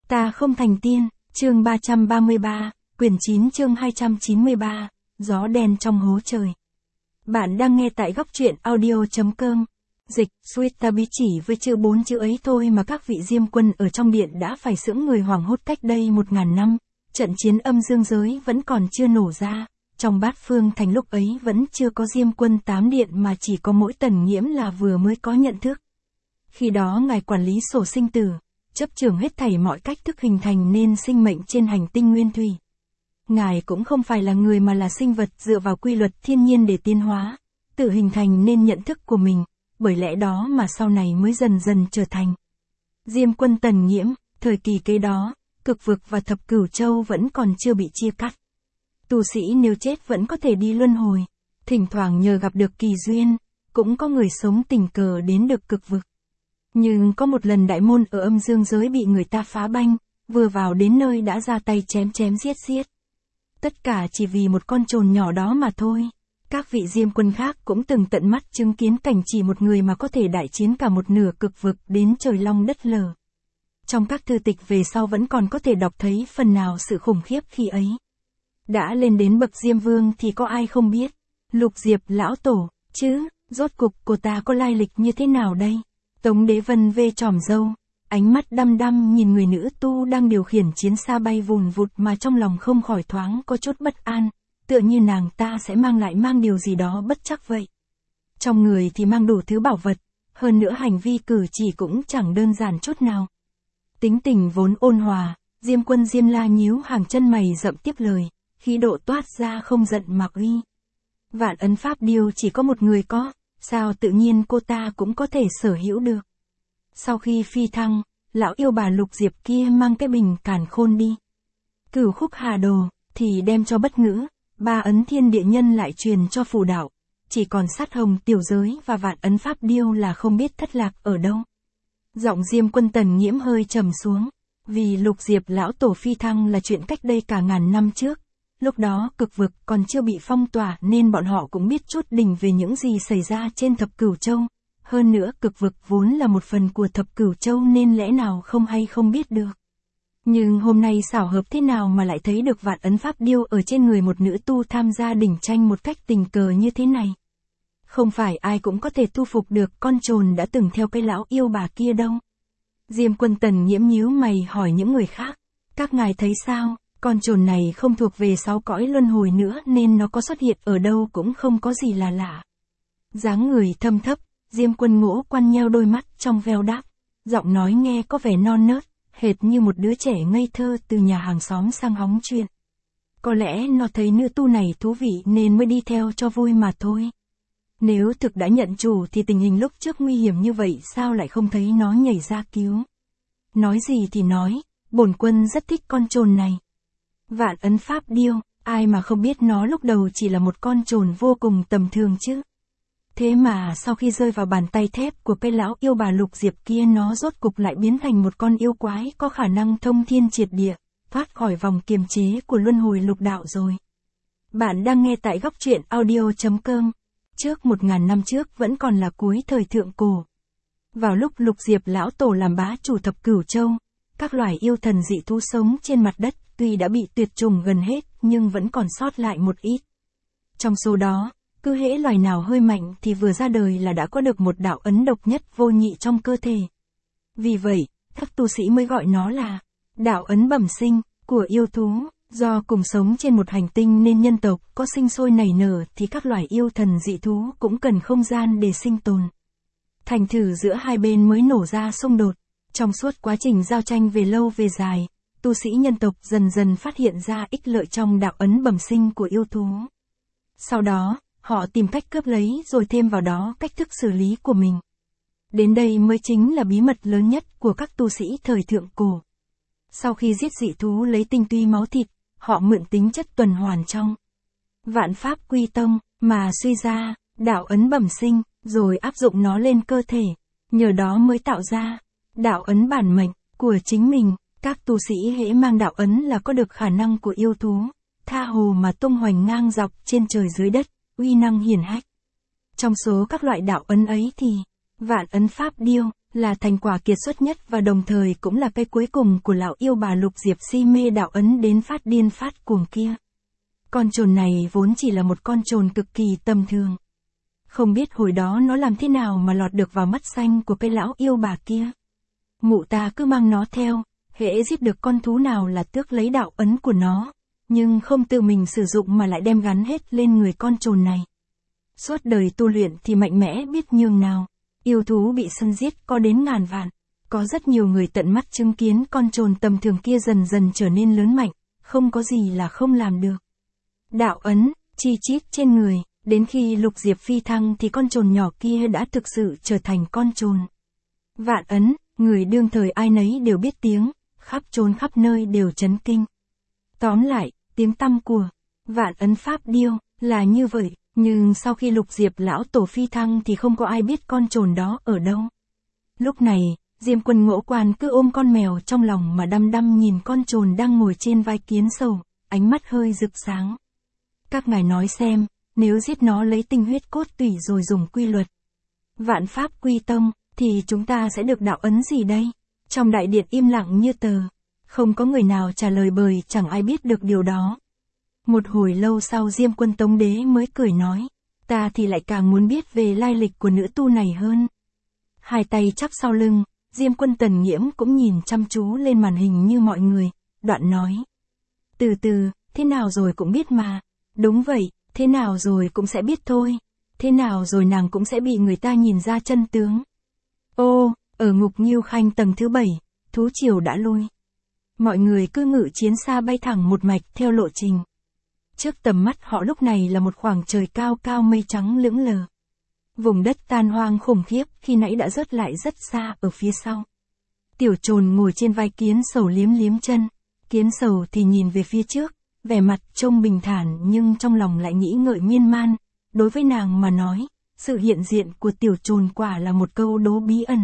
Ta không thành tiên, chương 333, quyển 9 chương 293, gió đen trong hố trời. Bạn đang nghe tại góc truyện audio.com. Dịch, Suitabi chỉ với chữ 4 chữ ấy thôi mà các vị diêm quân ở trong điện đã phải sững người hoảng hốt cách đây 1000 năm. Trận chiến âm dương giới vẫn còn chưa nổ ra. Trong Bát Phương Thành lúc ấy vẫn chưa có diêm quân 8 điện mà chỉ có mỗi Tần Nghiễm là vừa mới có nhận thức. Khi đó ngài quản lý sổ sinh tử, chấp trưởng hết thảy mọi cách thức hình thành nên sinh mệnh trên hành tinh nguyên thủy. Ngài cũng không phải là người mà là sinh vật dựa vào quy luật thiên nhiên để tiến hóa, tự hình thành nên nhận thức của mình, bởi lẽ đó mà sau này mới dần dần trở thành diêm quân Tần Nghiễm. Thời kỳ kế đó, cực vực và thập cửu châu vẫn còn chưa bị chia cắt. Tu sĩ nếu chết vẫn có thể đi luân hồi, thỉnh thoảng nhờ gặp được kỳ duyên, cũng có người sống tình cờ đến được cực vực. Nhưng có một lần đại môn ở âm dương giới bị người ta phá banh, vừa vào đến nơi đã ra tay chém giết. Tất cả chỉ vì một con trồn nhỏ đó mà thôi. Các vị diêm quân khác cũng từng tận mắt chứng kiến cảnh chỉ một người mà có thể đại chiến cả một nửa cực vực đến trời long đất lở. Trong các thư tịch về sau vẫn còn có thể đọc thấy phần nào sự khủng khiếp khi ấy. Đã lên đến bậc diêm vương thì có ai không biết. Lục Diệp lão tổ, chứ, rốt cục cô ta có lai lịch như thế nào đây? Tống Đế Vân vê chòm râu, ánh mắt đăm đăm nhìn người nữ tu đang điều khiển chiến xa bay vùn vụt mà trong lòng không khỏi thoáng có chút bất an, tựa như nàng ta sẽ mang điều gì đó bất chắc vậy. Trong người thì mang đủ thứ bảo vật, hơn nữa hành vi cử chỉ cũng chẳng đơn giản chút nào. Tính tình vốn ôn hòa, diêm quân Diêm La nhíu hàng chân mày rậm tiếp lời, khí độ toát ra không giận mà uy. Vạn ấn pháp điêu chỉ có một người có, sao tự nhiên cô ta cũng có thể sở hữu được. Sau khi phi thăng, lão yêu bà Lục Diệp kia mang cái bình càn khôn đi. Cửu khúc hà đồ, thì đem cho bất ngữ, 3 ấn thiên địa nhân lại truyền cho phù đạo. Chỉ còn sát hồng tiểu giới và vạn ấn pháp điêu là không biết thất lạc ở đâu. Giọng diêm quân Tần Nghiễm hơi trầm xuống, vì Lục Diệp lão tổ phi thăng là chuyện cách đây cả ngàn năm trước. Lúc đó cực vực còn chưa bị phong tỏa nên bọn họ cũng biết chút đỉnh về những gì xảy ra trên thập cửu châu. Hơn nữa cực vực vốn là một phần của thập cửu châu nên lẽ nào không hay không biết được. Nhưng hôm nay xảo hợp thế nào mà lại thấy được vạn ấn pháp điêu ở trên người một nữ tu tham gia đỉnh tranh một cách tình cờ như thế này. Không phải ai cũng có thể thu phục được con trồn đã từng theo cái lão yêu bà kia đâu. Diêm quân Tần Nghiễm nhíu mày hỏi những người khác, các ngài thấy sao? Con trồn này không thuộc về 6 cõi luân hồi nữa nên nó có xuất hiện ở đâu cũng không có gì là lạ. Dáng người thâm thấp, diêm quân Ngỗ Quan nheo đôi mắt trong veo đáp, giọng nói nghe có vẻ non nớt, hệt như một đứa trẻ ngây thơ từ nhà hàng xóm sang hóng chuyện. Có lẽ nó thấy nữ tu này thú vị nên mới đi theo cho vui mà thôi. Nếu thực đã nhận chủ thì tình hình lúc trước nguy hiểm như vậy sao lại không thấy nó nhảy ra cứu. Nói gì thì nói, bổn quân rất thích con trồn này. Vạn ấn pháp điêu, ai mà không biết nó lúc đầu chỉ là một con trồn vô cùng tầm thường chứ. Thế mà sau khi rơi vào bàn tay thép của cái lão yêu bà Lục Diệp kia nó rốt cục lại biến thành một con yêu quái có khả năng thông thiên triệt địa, thoát khỏi vòng kiềm chế của luân hồi lục đạo rồi. Bạn đang nghe tại góc truyện audio.com. Trước 1000 năm trước vẫn còn là cuối thời thượng cổ. Vào lúc Lục Diệp lão tổ làm bá chủ thập cửu châu, các loài yêu thần dị thú sống trên mặt đất tuy đã bị tuyệt chủng gần hết nhưng vẫn còn sót lại một ít. Trong số đó, cứ hễ loài nào hơi mạnh thì vừa ra đời là đã có được một đạo ấn độc nhất vô nhị trong cơ thể. Vì vậy, các tu sĩ mới gọi nó là đạo ấn bẩm sinh của yêu thú. Do cùng sống trên một hành tinh nên nhân tộc có sinh sôi nảy nở thì các loài yêu thần dị thú cũng cần không gian để sinh tồn. Thành thử giữa hai bên mới nổ ra xung đột. Trong suốt quá trình giao tranh về lâu về dài, tu sĩ nhân tộc dần dần phát hiện ra ích lợi trong đạo ấn bẩm sinh của yêu thú. Sau đó, họ tìm cách cướp lấy rồi thêm vào đó cách thức xử lý của mình. Đến đây mới chính là bí mật lớn nhất của các tu sĩ thời thượng cổ. Sau khi giết dị thú lấy tinh túy máu thịt, họ mượn tính chất tuần hoàn trong vạn pháp quy tông mà suy ra đạo ấn bẩm sinh, rồi áp dụng nó lên cơ thể, nhờ đó mới tạo ra đạo ấn bản mệnh của chính mình. Các tu sĩ hễ mang đạo ấn là có được khả năng của yêu thú, tha hồ mà tung hoành ngang dọc trên trời dưới đất, uy năng hiển hách. Trong số các loại đạo ấn ấy thì vạn ấn pháp điêu là thành quả kiệt xuất nhất và đồng thời cũng là cái cuối cùng của lão yêu bà Lục Diệp si mê đạo ấn đến phát điên phát cuồng kia. Con trồn này vốn chỉ là một con trồn cực kỳ tầm thường. Không biết hồi đó nó làm thế nào mà lọt được vào mắt xanh của cái lão yêu bà kia. Mụ ta cứ mang nó theo, hễ giết được con thú nào là tước lấy đạo ấn của nó, nhưng không tự mình sử dụng mà lại đem gắn hết lên người con trồn này. Suốt đời tu luyện thì mạnh mẽ biết nhường nào, yêu thú bị săn giết có đến ngàn vạn, có rất nhiều người tận mắt chứng kiến con trồn tầm thường kia dần dần trở nên lớn mạnh, không có gì là không làm được. Đạo ấn, chi chít trên người, đến khi Lục Diệp phi thăng thì con trồn nhỏ kia đã thực sự trở thành con trồn. Vạn ấn, người đương thời ai nấy đều biết tiếng, khắp trốn khắp nơi đều chấn kinh. Tóm lại, tiếng tăm của Vạn ấn pháp điêu là như vậy, nhưng sau khi Lục Diệp lão tổ phi thăng thì không có ai biết con trồn đó ở đâu. Lúc này, Diêm Quân Ngỗ Quan cứ ôm con mèo trong lòng mà đăm đăm nhìn con trồn đang ngồi trên vai Kiến Sầu, ánh mắt hơi rực sáng. Các ngài nói xem, nếu giết nó lấy tinh huyết cốt tủy rồi dùng quy luật Vạn pháp quy tông, thì chúng ta sẽ được đạo ấn gì đây? Trong đại điện im lặng như tờ, không có người nào trả lời bởi chẳng ai biết được điều đó. Một hồi lâu sau Diêm Quân Tống Đế mới cười nói, ta thì lại càng muốn biết về lai lịch của nữ tu này hơn. Hai tay chắp sau lưng, Diêm Quân Tần Nghiễm cũng nhìn chăm chú lên màn hình như mọi người, đoạn nói. Từ từ, thế nào rồi cũng biết mà. Đúng vậy, thế nào rồi cũng sẽ biết thôi. Thế nào rồi nàng cũng sẽ bị người ta nhìn ra chân tướng. Ô, ở Ngục Nghiêu Khanh tầng thứ 7, thú triều đã lui. Mọi người cứ ngự chiến xa bay thẳng một mạch theo lộ trình. Trước tầm mắt họ lúc này là một khoảng trời cao cao mây trắng lững lờ. Vùng đất tan hoang khủng khiếp khi nãy đã rớt lại rất xa ở phía sau. Tiểu trồn ngồi trên vai Kiến Sầu liếm liếm chân. Kiến Sầu thì nhìn về phía trước, vẻ mặt trông bình thản nhưng trong lòng lại nghĩ ngợi miên man. Đối với nàng mà nói, sự hiện diện của tiểu trồn quả là một câu đố bí ẩn.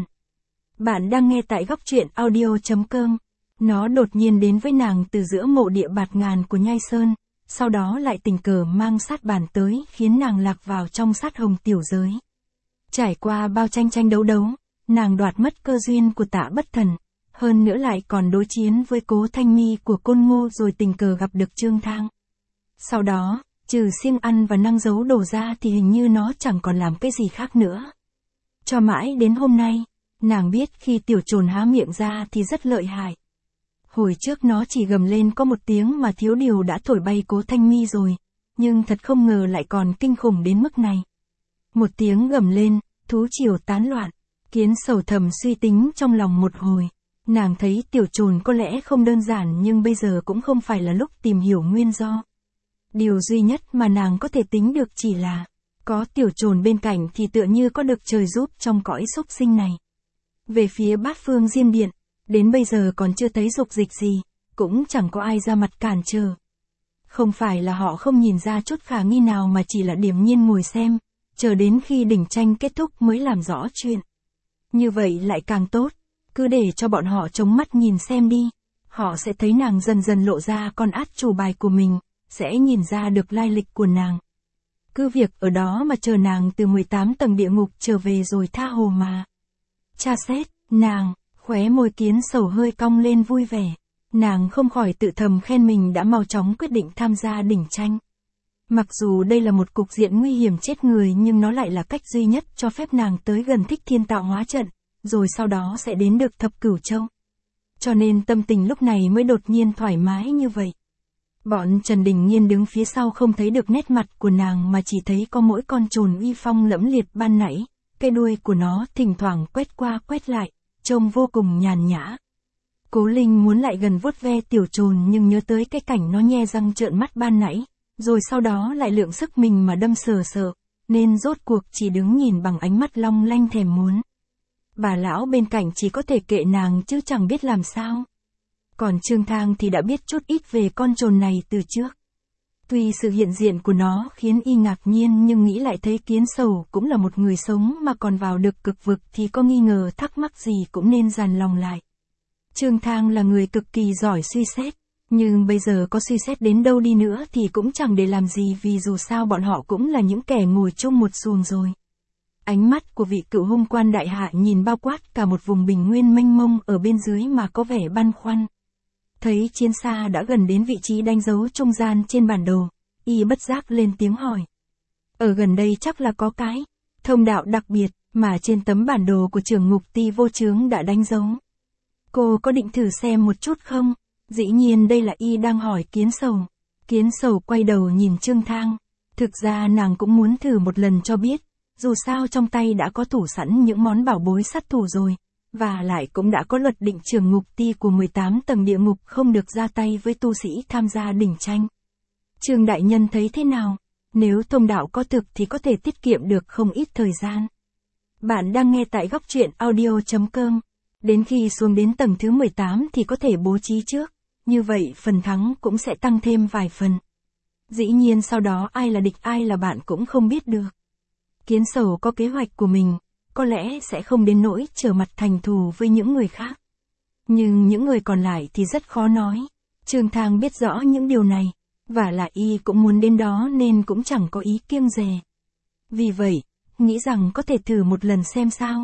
Bạn đang nghe tại góc truyện audio.com. Nó đột nhiên đến với nàng từ giữa mộ địa bạt ngàn của Nhai Sơn, sau đó lại tình cờ mang sát bản tới khiến nàng lạc vào trong sát hồng tiểu giới. Trải qua bao tranh tranh đấu đấu, nàng đoạt mất cơ duyên của Tạ Bất Thần, hơn nữa lại còn đối chiến với Cố Thanh Mi của Côn Ngô rồi tình cờ gặp được Trương Thang. Sau đó, trừ siêng ăn và năng giấu đồ ra thì hình như nó chẳng còn làm cái gì khác nữa. Cho mãi đến hôm nay, nàng biết khi tiểu trồn há miệng ra thì rất lợi hại. Hồi trước nó chỉ gầm lên có một tiếng mà thiếu điều đã thổi bay Cố Thanh Mi rồi, nhưng thật không ngờ lại còn kinh khủng đến mức này. Một tiếng gầm lên, thú triều tán loạn, Kiến Sầu thầm suy tính trong lòng một hồi. Nàng thấy tiểu trồn có lẽ không đơn giản nhưng bây giờ cũng không phải là lúc tìm hiểu nguyên do. Điều duy nhất mà nàng có thể tính được chỉ là, có tiểu trồn bên cạnh thì tựa như có được trời giúp trong cõi súc sinh này. Về phía Bát Phương Diêm Điện, đến bây giờ còn chưa thấy dục dịch gì, cũng chẳng có ai ra mặt cản trở. Không phải là họ không nhìn ra chút khả nghi nào mà chỉ là điềm nhiên ngồi xem, chờ đến khi đỉnh tranh kết thúc mới làm rõ chuyện. Như vậy lại càng tốt, cứ để cho bọn họ chống mắt nhìn xem đi, họ sẽ thấy nàng dần dần lộ ra con át chủ bài của mình, sẽ nhìn ra được lai lịch của nàng. Cứ việc ở đó mà chờ nàng từ 18 tầng địa ngục trở về rồi tha hồ mà. Tra xét, nàng, khóe môi Kiến Sầu hơi cong lên vui vẻ. Nàng không khỏi tự thầm khen mình đã mau chóng quyết định tham gia đỉnh tranh. Mặc dù đây là một cục diện nguy hiểm chết người nhưng nó lại là cách duy nhất cho phép nàng tới gần Thích Thiên Tạo Hóa Trận, rồi sau đó sẽ đến được Thập Cửu Châu. Cho nên tâm tình lúc này mới đột nhiên thoải mái như vậy. Bọn Trần Đình Nhiên đứng phía sau không thấy được nét mặt của nàng mà chỉ thấy có mỗi con trồn uy phong lẫm liệt ban nãy, cái đuôi của nó thỉnh thoảng quét qua quét lại, trông vô cùng nhàn nhã. Cố Linh muốn lại gần vuốt ve tiểu trồn nhưng nhớ tới cái cảnh nó nhe răng trợn mắt ban nãy, rồi sau đó lại lượng sức mình mà đâm sờ sờ, nên rốt cuộc chỉ đứng nhìn bằng ánh mắt long lanh thèm muốn. Bà lão bên cạnh chỉ có thể kệ nàng chứ chẳng biết làm sao. Còn Trương Thang thì đã biết chút ít về con trồn này từ trước. Tuy sự hiện diện của nó khiến y ngạc nhiên nhưng nghĩ lại thấy Kiến Sầu cũng là một người sống mà còn vào được cực vực thì có nghi ngờ thắc mắc gì cũng nên dằn lòng lại. Trương Thang là người cực kỳ giỏi suy xét, nhưng bây giờ có suy xét đến đâu đi nữa thì cũng chẳng để làm gì vì dù sao bọn họ cũng là những kẻ ngồi chung một xuồng rồi. Ánh mắt của vị cựu hung quan đại hạ nhìn bao quát cả một vùng bình nguyên mênh mông ở bên dưới mà có vẻ băn khoăn. Thấy chiến xa đã gần đến vị trí đánh dấu trung gian trên bản đồ, y bất giác lên tiếng hỏi. Ở gần đây chắc là có cái thông đạo đặc biệt mà trên tấm bản đồ của trưởng ngục ti vô chướng đã đánh dấu. Cô có định thử xem một chút không? Dĩ nhiên đây là y đang hỏi Kiến Sầu. Kiến Sầu quay đầu nhìn Trương Thang. Thực ra nàng cũng muốn thử một lần cho biết, dù sao trong tay đã có thủ sẵn những món bảo bối sát thủ rồi, và lại cũng đã có luật định trưởng ngục ti của 18 tầng địa ngục không được ra tay với tu sĩ tham gia đỉnh tranh. Trương đại nhân thấy thế nào? Nếu thông đạo có thực thì có thể tiết kiệm được không ít thời gian. Bạn đang nghe tại góc truyện audio.com. Đến khi xuống đến tầng thứ 18 thì có thể bố trí trước, như vậy phần thắng cũng sẽ tăng thêm vài phần. Dĩ nhiên sau đó ai là địch ai là bạn cũng không biết được. Kiến Sầu có kế hoạch của mình, có lẽ sẽ không đến nỗi trở mặt thành thù với những người khác. Nhưng những người còn lại thì rất khó nói. Trương Thang biết rõ những điều này, và lại y cũng muốn đến đó nên cũng chẳng có ý kiêng dè. Vì vậy, nghĩ rằng có thể thử một lần xem sao.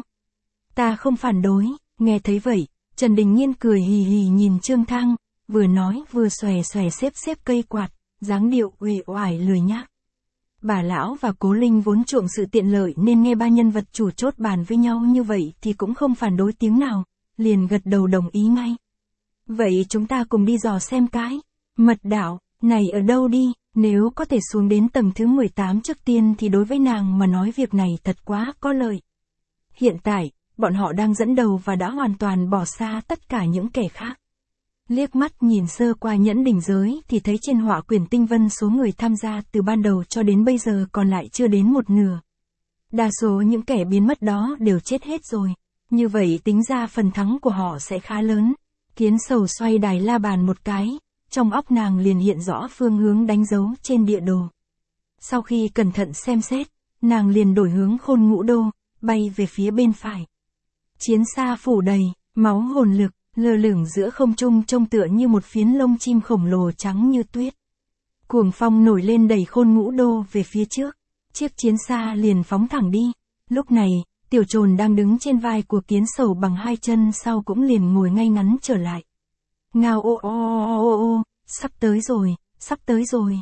Ta không phản đối. Nghe thấy vậy, Trần Đình Nhiên cười hì hì nhìn Trương Thang, vừa nói vừa xòe xòe xếp cây quạt, dáng điệu uể oải lười nhác. Bà lão và Cố Linh vốn chuộng sự tiện lợi nên nghe ba nhân vật chủ chốt bàn với nhau như vậy thì cũng không phản đối tiếng nào, liền gật đầu đồng ý ngay. Vậy chúng ta cùng đi dò xem cái mật đạo này ở đâu đi, nếu có thể xuống đến tầng thứ 18 trước tiên thì đối với nàng mà nói việc này thật quá có lợi. Hiện tại, bọn họ đang dẫn đầu và đã hoàn toàn bỏ xa tất cả những kẻ khác. Liếc mắt nhìn sơ qua nhẫn đỉnh giới thì thấy trên họa quyển tinh vân số người tham gia từ ban đầu cho đến bây giờ còn lại chưa đến một nửa. Đa số những kẻ biến mất đó đều chết hết rồi. Như vậy tính ra phần thắng của họ sẽ khá lớn. Kiến Sầu xoay đài la bàn một cái, trong óc nàng liền hiện rõ phương hướng đánh dấu trên địa đồ. Sau khi cẩn thận xem xét, nàng liền đổi hướng Khôn Ngũ Đô, bay về phía bên phải. Chiến xa phủ đầy, máu hồn lực, lơ lửng giữa không trung trông tựa như một phiến lông chim khổng lồ trắng như tuyết. Cuồng phong nổi lên đẩy Khôn Ngũ Đô về phía trước, chiếc chiến xa liền phóng thẳng đi. Lúc này, Tiểu Trồn đang đứng trên vai của Kiến Sầu bằng hai chân sau cũng liền ngồi ngay ngắn trở lại. Ngao ô ô ô ô ô, sắp tới rồi, sắp tới rồi.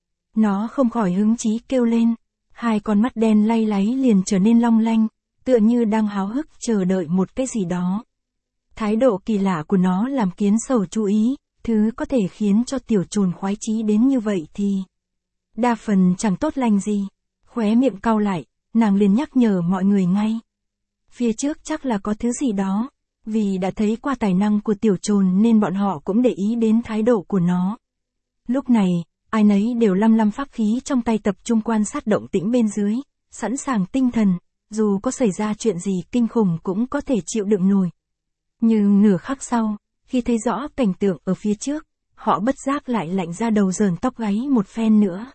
Nó không khỏi hứng chí kêu lên, hai con mắt đen lay láy liền trở nên long lanh, tựa như đang háo hức chờ đợi một cái gì đó. Thái độ kỳ lạ của nó làm Kiến Sầu chú ý, thứ có thể khiến cho Tiểu Trồn khoái chí đến như vậy thì đa phần chẳng tốt lành gì. Khóe miệng cau lại, nàng liền nhắc nhở mọi người ngay. Phía trước chắc là có thứ gì đó, vì đã thấy qua tài năng của Tiểu Trồn nên bọn họ cũng để ý đến thái độ của nó. Lúc này, ai nấy đều lăm pháp khí trong tay tập trung quan sát động tĩnh bên dưới, sẵn sàng tinh thần, dù có xảy ra chuyện gì kinh khủng cũng có thể chịu đựng nổi. Nhưng nửa khắc sau, khi thấy rõ cảnh tượng ở phía trước, họ bất giác lại lạnh ra đầu rờn tóc gáy một phen nữa.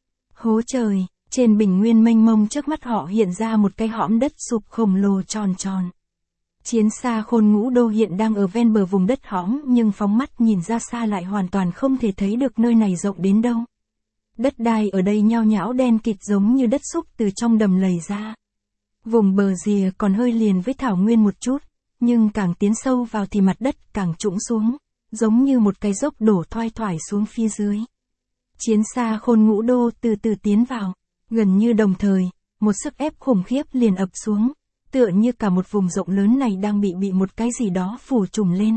Hố trời, trên bình nguyên mênh mông trước mắt họ hiện ra một cái hõm đất sụp khổng lồ tròn tròn. Chiến xa Khôn Ngũ Đô hiện đang ở ven bờ vùng đất hõm nhưng phóng mắt nhìn ra xa lại hoàn toàn không thể thấy được nơi này rộng đến đâu. Đất đai ở đây nhao nhão đen kịt giống như đất súc từ trong đầm lầy ra. Vùng bờ rìa còn hơi liền với thảo nguyên một chút, nhưng càng tiến sâu vào thì mặt đất càng trũng xuống, giống như một cái dốc đổ thoai thoải xuống phía dưới. Chiến xa Khôn Ngũ Đô từ từ tiến vào, gần như đồng thời, một sức ép khủng khiếp liền ập xuống, tựa như cả một vùng rộng lớn này đang bị một cái gì đó phủ trùm lên.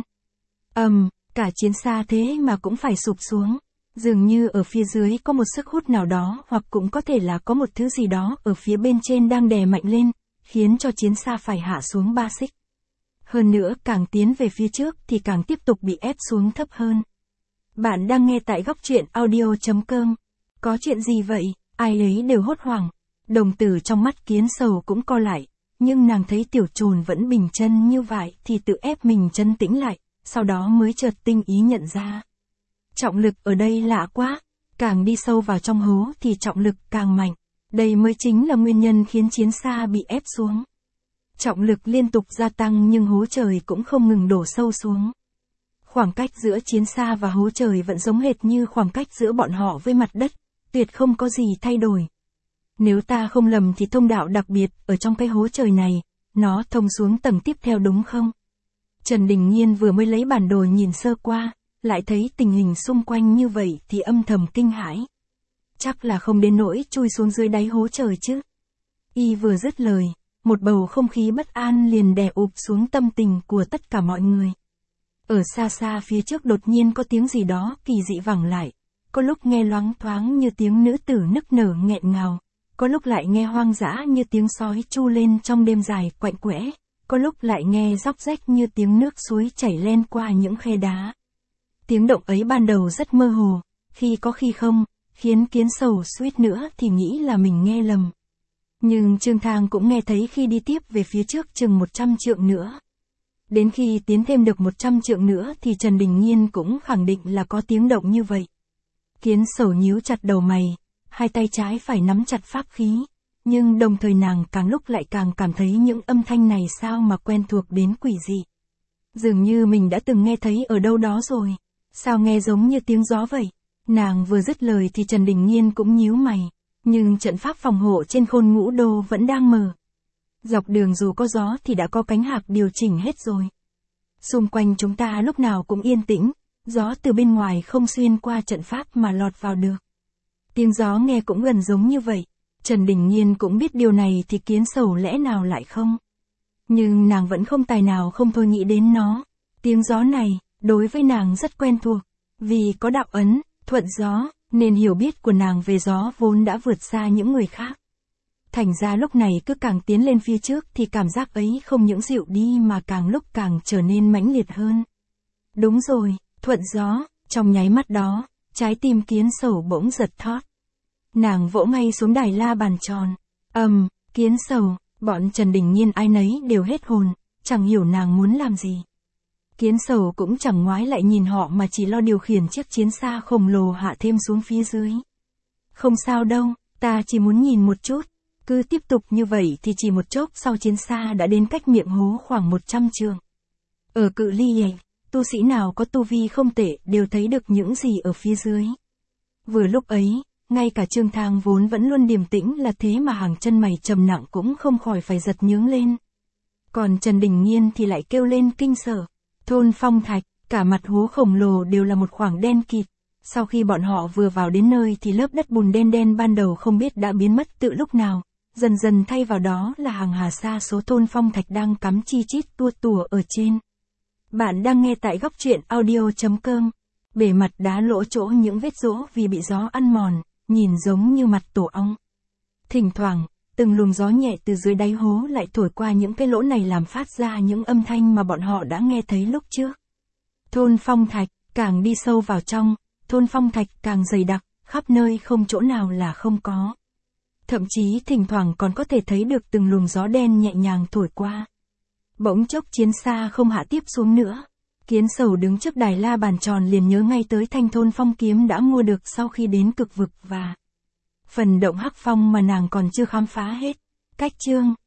Cả chiến xa thế mà cũng phải sụp xuống. Dường như ở phía dưới có một sức hút nào đó hoặc cũng có thể là có một thứ gì đó ở phía bên trên đang đè mạnh lên, khiến cho chiến xa phải hạ xuống 3 xích. Hơn nữa càng tiến về phía trước thì càng tiếp tục bị ép xuống thấp hơn. Bạn đang nghe tại góc truyện audio.com. Có chuyện gì vậy? Ai ấy đều hốt hoảng. Đồng tử trong mắt Kiến Sầu cũng co lại, nhưng nàng thấy Tiểu Trồn vẫn bình chân như vậy thì tự ép mình trấn tĩnh lại, sau đó mới chợt tinh ý nhận ra. Trọng lực ở đây lạ quá, càng đi sâu vào trong hố thì trọng lực càng mạnh, đây mới chính là nguyên nhân khiến chiến xa bị ép xuống. Trọng lực liên tục gia tăng nhưng hố trời cũng không ngừng đổ sâu xuống. Khoảng cách giữa chiến xa và hố trời vẫn giống hệt như khoảng cách giữa bọn họ với mặt đất, tuyệt không có gì thay đổi. Nếu ta không lầm thì thông đạo đặc biệt ở trong cái hố trời này, nó thông xuống tầng tiếp theo đúng không? Trần Đình Nhiên vừa mới lấy bản đồ nhìn sơ qua, lại thấy tình hình xung quanh như vậy thì âm thầm kinh hãi. Chắc là không đến nỗi chui xuống dưới đáy hố trời chứ. Y vừa dứt lời, một bầu không khí bất an liền đè ụp xuống tâm tình của tất cả mọi người. Ở xa xa phía trước đột nhiên có tiếng gì đó kỳ dị vẳng lại, có lúc nghe loáng thoáng như tiếng nữ tử nức nở nghẹn ngào, có lúc lại nghe hoang dã như tiếng sói tru lên trong đêm dài quạnh quẽ, có lúc lại nghe róc rách như tiếng nước suối chảy len qua những khe đá. Tiếng động ấy ban đầu rất mơ hồ, khi có khi không, khiến Kiến Sầu suýt nữa thì nghĩ là mình nghe lầm. Nhưng Trương Thang cũng nghe thấy khi đi tiếp về phía trước chừng 100 trượng nữa. Đến khi tiến thêm được 100 trượng nữa thì Trần Đình Nhiên cũng khẳng định là có tiếng động như vậy. Kiến Sầu nhíu chặt đầu mày, hai tay trái phải nắm chặt pháp khí, nhưng đồng thời nàng càng lúc lại càng cảm thấy những âm thanh này sao mà quen thuộc đến quỷ dị. Dường như mình đã từng nghe thấy ở đâu đó rồi, sao nghe giống như tiếng gió vậy? Nàng vừa dứt lời thì Trần Đình Nhiên cũng nhíu mày, nhưng trận pháp phòng hộ trên Khôn Ngũ Đô vẫn đang mở. Dọc đường dù có gió thì đã có cánh hạc điều chỉnh hết rồi. Xung quanh chúng ta lúc nào cũng yên tĩnh, gió từ bên ngoài không xuyên qua trận pháp mà lọt vào được. Tiếng gió nghe cũng gần giống như vậy. Trần Đình Nhiên cũng biết điều này thì Kiến Sầu lẽ nào lại không. Nhưng nàng vẫn không tài nào không thôi nghĩ đến nó. Tiếng gió này, đối với nàng rất quen thuộc. Vì có đạo ấn, thuận gió, nên hiểu biết của nàng về gió vốn đã vượt xa những người khác. Thành ra lúc này cứ càng tiến lên phía trước thì cảm giác ấy không những dịu đi mà càng lúc càng trở nên mãnh liệt hơn. Đúng rồi, thuận gió, trong nháy mắt đó, trái tim Kiến Sầu bỗng giật thót. Nàng vỗ ngay xuống đài la bàn tròn. Kiến Sầu, bọn Trần Đình Nhiên ai nấy đều hết hồn, chẳng hiểu nàng muốn làm gì. Kiến Sầu cũng chẳng ngoái lại nhìn họ mà chỉ lo điều khiển chiếc chiến xa khổng lồ hạ thêm xuống phía dưới. Không sao đâu, ta chỉ muốn nhìn một chút. Cứ tiếp tục như vậy thì chỉ một chốc sau chiến xa đã đến cách miệng hố khoảng 100 trượng. Ở cự ly ấy, tu sĩ nào có tu vi không tệ đều thấy được những gì ở phía dưới. Vừa lúc ấy, ngay cả Trương Thang vốn vẫn luôn điềm tĩnh là thế mà hàng chân mày trầm nặng cũng không khỏi phải giật nhướng lên. Còn Trần Đình Nhiên thì lại kêu lên kinh sợ. Thôn Phong Thạch, cả mặt hố khổng lồ đều là một khoảng đen kịt. Sau khi bọn họ vừa vào đến nơi thì lớp đất bùn đen đen ban đầu không biết đã biến mất từ lúc nào. Dần dần thay vào đó là hàng hà sa số thôn phong thạch đang cắm chi chít tua tủa ở trên. Bạn đang nghe tại góc truyện audio.com. Bề mặt đá lỗ chỗ những vết rỗ vì bị gió ăn mòn, nhìn giống như mặt tổ ong. Thỉnh thoảng, từng luồng gió nhẹ từ dưới đáy hố lại thổi qua những cái lỗ này làm phát ra những âm thanh mà bọn họ đã nghe thấy lúc trước. Thôn phong thạch, càng đi sâu vào trong, thôn phong thạch càng dày đặc, khắp nơi không chỗ nào là không có. Thậm chí thỉnh thoảng còn có thể thấy được từng luồng gió đen nhẹ nhàng thổi qua. Bỗng chốc chiến xa không hạ tiếp xuống nữa. Kiến Sầu đứng trước đài la bàn tròn liền nhớ ngay tới thanh thôn phong kiếm đã mua được sau khi đến cực vực và phần động hắc phong mà nàng còn chưa khám phá hết. Cách chương